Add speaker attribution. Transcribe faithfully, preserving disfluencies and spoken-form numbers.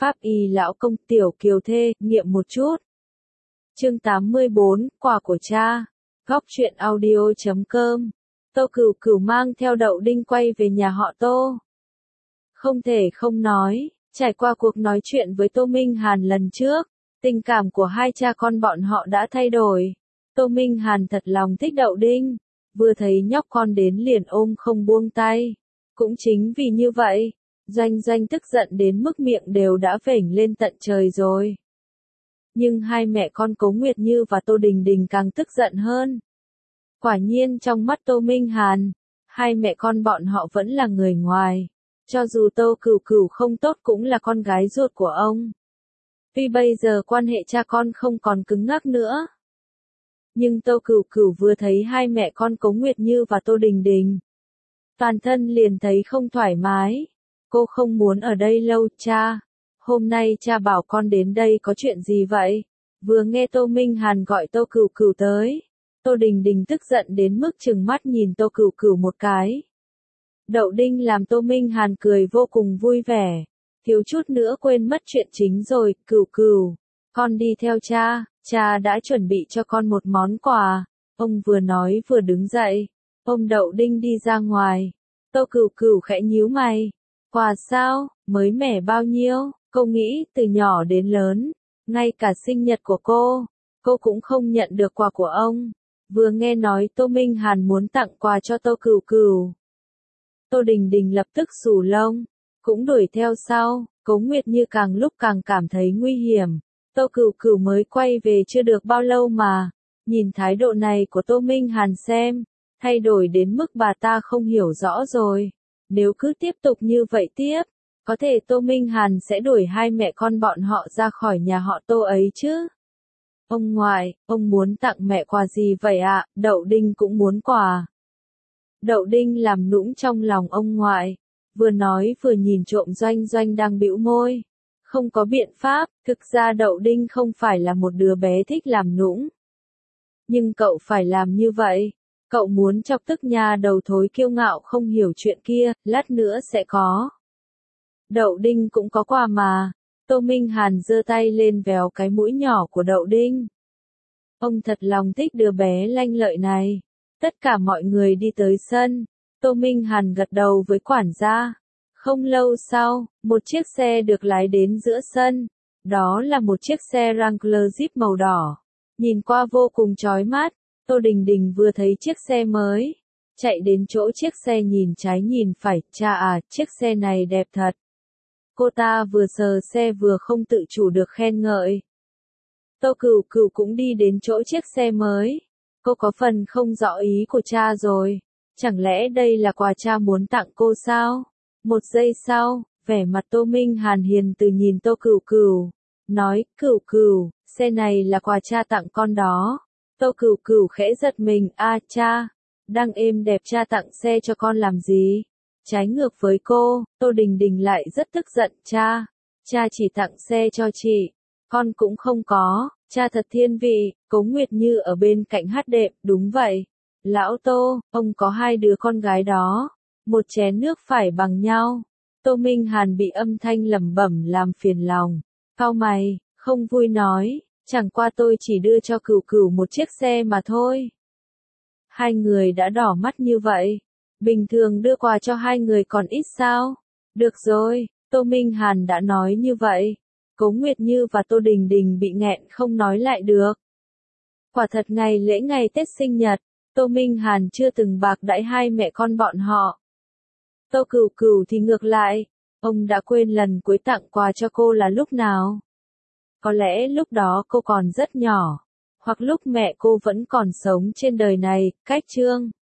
Speaker 1: Pháp y lão công tiểu kiều thê, nghiệm một chút. Chương tám mươi bốn, quà của cha. Góc truyện audio chấm com. Tô Cửu Cửu mang theo Đậu Đinh quay về nhà họ Tô. Không thể không nói, trải qua cuộc nói chuyện với Tô Minh Hàn lần trước, tình cảm của hai cha con bọn họ đã thay đổi. Tô Minh Hàn thật lòng thích Đậu Đinh, vừa thấy nhóc con đến liền ôm không buông tay. Cũng chính vì như vậy, Doanh Doanh tức giận đến mức miệng đều đã vểnh lên tận trời rồi. Nhưng hai mẹ con Cố Nguyệt Như và Tô Đình Đình càng tức giận hơn. Quả nhiên trong mắt Tô Minh Hàn, hai mẹ con bọn họ vẫn là người ngoài. Cho dù Tô Cửu Cửu không tốt cũng là con gái ruột của ông. Tuy bây giờ quan hệ cha con không còn cứng ngắc nữa. Nhưng Tô Cửu Cửu vừa thấy hai mẹ con Cố Nguyệt Như và Tô Đình Đình, toàn thân liền thấy không thoải mái. Cô không muốn ở đây lâu cha. Hôm nay cha bảo con đến đây có chuyện gì vậy? Vừa nghe Tô Minh Hàn gọi Tô Cửu Cửu tới, Tô Đình Đình tức giận đến mức trừng mắt nhìn Tô Cửu Cửu một cái. Đậu Đinh làm Tô Minh Hàn cười vô cùng vui vẻ, thiếu chút nữa quên mất chuyện chính rồi. Cửu Cửu, con đi theo cha, cha đã chuẩn bị cho con một món quà. Ông vừa nói vừa đứng dậy, ôm Đậu Đinh đi ra ngoài. Tô Cửu Cửu khẽ nhíu mày. Quà sao, mới mẻ bao nhiêu? Cô nghĩ từ nhỏ đến lớn, ngay cả sinh nhật của cô, cô cũng không nhận được quà của ông. Vừa nghe nói Tô Minh Hàn muốn tặng quà cho Tô Cửu Cửu, Tô Đình Đình lập tức xù lông, cũng đuổi theo sau. Cố Nguyệt Như càng lúc càng cảm thấy nguy hiểm. Tô Cửu Cửu mới quay về chưa được bao lâu mà, nhìn thái độ này của Tô Minh Hàn xem, thay đổi đến mức bà ta không hiểu rõ rồi. Nếu cứ tiếp tục như vậy tiếp, có thể Tô Minh Hàn sẽ đuổi hai mẹ con bọn họ ra khỏi nhà họ Tô ấy chứ. Ông ngoại, ông muốn tặng mẹ quà gì vậy ạ? À? Đậu Đinh cũng muốn quà. Đậu Đinh làm nũng trong lòng ông ngoại, vừa nói vừa nhìn trộm Doanh Doanh đang bĩu môi. Không có biện pháp, thực ra Đậu Đinh không phải là một đứa bé thích làm nũng. Nhưng cậu phải làm như vậy. Cậu muốn chọc tức nhà đầu thối kiêu ngạo không hiểu chuyện kia, lát nữa sẽ có. Đậu Đinh cũng có quà mà. Tô Minh Hàn giơ tay lên véo cái mũi nhỏ của Đậu Đinh. Ông thật lòng thích đứa bé lanh lợi này. Tất cả mọi người đi tới sân. Tô Minh Hàn gật đầu với quản gia. Không lâu sau, một chiếc xe được lái đến giữa sân. Đó là một chiếc xe Wrangler Jeep màu đỏ. Nhìn qua vô cùng chói mắt. Tô Đình Đình vừa thấy chiếc xe mới, chạy đến chỗ chiếc xe nhìn trái nhìn phải. Cha à, chiếc xe này đẹp thật. Cô ta vừa sờ xe vừa không tự chủ được khen ngợi. Tô Cửu Cửu cũng đi đến chỗ chiếc xe mới. Cô có phần không rõ ý của cha rồi. Chẳng lẽ đây là quà cha muốn tặng cô sao? Một giây sau, vẻ mặt Tô Minh Hàn hiền từ nhìn Tô Cửu Cửu, nói, Cửu Cửu, xe này là quà cha tặng con đó. Tô Cửu Cửu khẽ giật mình, a à, cha, đang êm đẹp cha tặng xe cho con làm gì? Trái ngược với cô, Tô Đình Đình lại rất tức giận, cha, cha chỉ tặng xe cho chị, con cũng không có, cha thật thiên vị. Cố Nguyệt Như ở bên cạnh hát đệm, đúng vậy. Lão Tô, ông có hai đứa con gái đó, một chén nước phải bằng nhau. Tô Minh Hàn bị âm thanh lẩm bẩm làm phiền lòng, cau mày, không vui nói. Chẳng qua tôi chỉ đưa cho Cửu Cửu một chiếc xe mà thôi. Hai người đã đỏ mắt như vậy. Bình thường đưa quà cho hai người còn ít sao? Được rồi, Tô Minh Hàn đã nói như vậy. Cố Nguyệt Như và Tô Đình Đình bị nghẹn không nói lại được. Quả thật ngày lễ ngày Tết sinh nhật, Tô Minh Hàn chưa từng bạc đãi hai mẹ con bọn họ. Tô Cửu Cửu thì ngược lại, ông đã quên lần cuối tặng quà cho cô là lúc nào. Có lẽ lúc đó cô còn rất nhỏ, hoặc lúc mẹ cô vẫn còn sống trên đời này. Cách chương